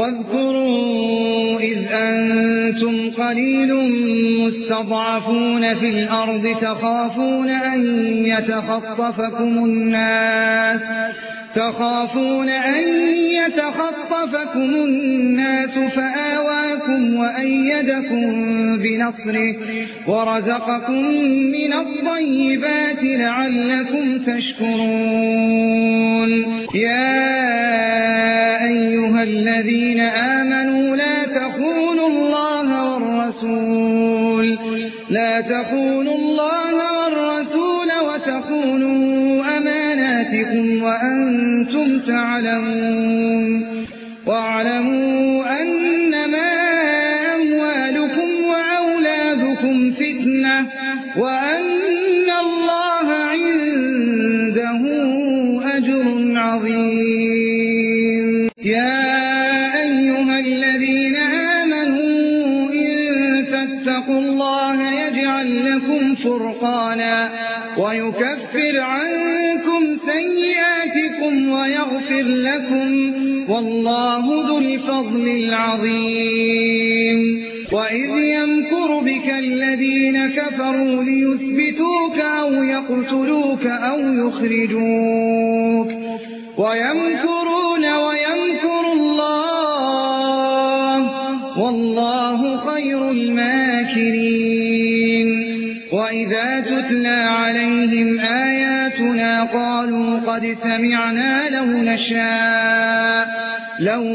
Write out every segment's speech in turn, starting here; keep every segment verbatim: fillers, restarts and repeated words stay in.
واذكروا إذ أنتم قليل مستضعفون في الأرض تخافون أن يتخطفكم الناس تخافون أن يتخطفكم الناس فآواكم وأيدكم بنصره ورزقكم من الطيبات لعلكم تشكرون. يا أيها الذين آمنوا لا تخونوا الله والرسول لا تخونوا الله والرسول وتخونوا أماناتكم وأنتم تعلمون. واعلموا أنما أموالكم وأولادكم فتنة وأن الله عنده أجر عظيم. يا أيها الذين آمنوا إن تتقوا الله يجعل لكم فرقانا ويكفر عنكم سيئاتكم ويغفر لكم والله ذو الفضل العظيم. وإذ يمكر بك الذين كفروا ليثبتوك أو يقتلوك أو يخرجوك ويمكرون ويمكر الله والله خير الماكرين. وإذا تتلى عليهم آياتنا قالوا قد سمعنا لو نشاء لو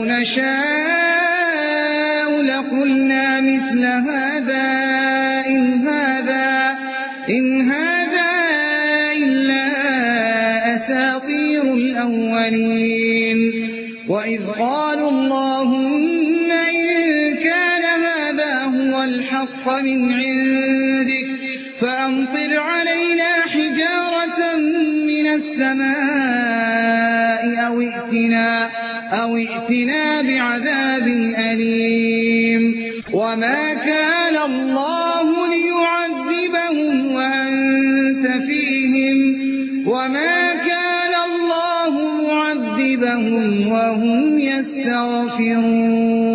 نشاء لقلنا مثل هذا إن هذا إن هذا إلا أساطير الأولين. وإذ قالوا اللهم إن كان هذا هو الحق من عندك فأمطر علينا حجارة من السماء أو ائتنا, أو ائتنا بعذاب أليم. وما كان الله ليعذبهم وأنت فيهم وما كان الله معذبهم وهم يستغفرون.